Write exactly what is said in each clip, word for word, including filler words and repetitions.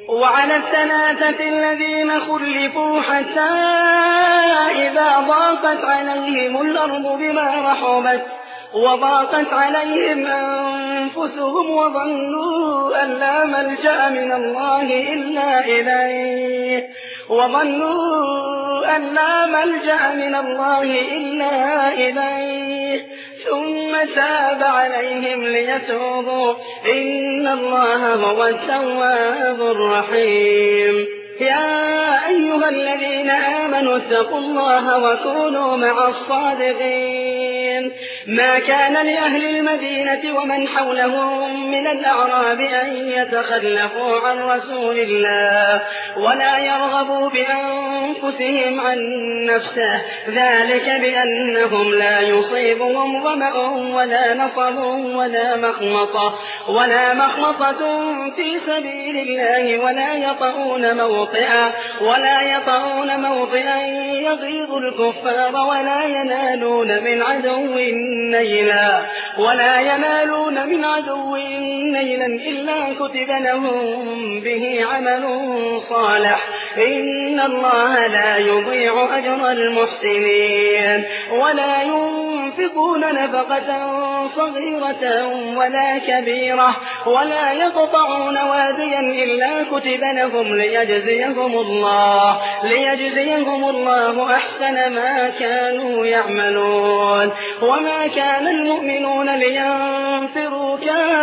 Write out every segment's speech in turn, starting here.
وعلى الثلاثة الذين خلفوا حتى إذا ضاقت عليهم الأرض بما رحبت وضاقت عليهم أنفسهم وظنوا أن لا ملجأ من الله إلا إليه وظنوا أن لا ملجأ من الله إلا إليه ثم تاب عليهم ليتوبوا إن الله هو التواب الرحيم. يا أيها الذين آمنوا اتقوا الله وكونوا مع الصادقين. ما كان لأهل المدينة ومن حولهم من الأعراب أن يتخلفوا عن رسول الله ولا يرغبوا بأنفسهم عن نفسه ذلك بأنهم لا يصيبهم ظمأ ولا نصب ولا مخمصة ولا مخمصة في سبيل الله ولا يطؤون موطئا ولا يطؤون موطئا يغيظ الكفار ولا ينالون من عدو نيلا ولا ينالون من عدو نيلا إلا كتب لهم به عمل صالح إن الله لا يضيع أجر المحسنين. ولا ينفقون نفقة صغيرة ولا كبيرة ولا يقطعون واديا إلا كتب لهم ليجزيهم الله ليجزيهم الله أحسن ما كانوا يعملون. وما كان المؤمنون لينفروا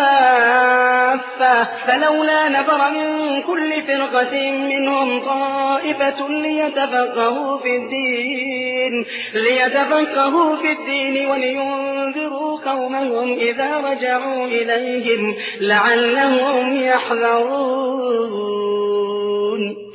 كافة فلولا نفر من كل فرقة منهم طائفة ليتفقهوا في الدين ليتفقهوا في الدين ولينذروا قومهم إذا رجعوا إليهم لعلهم يحذرون.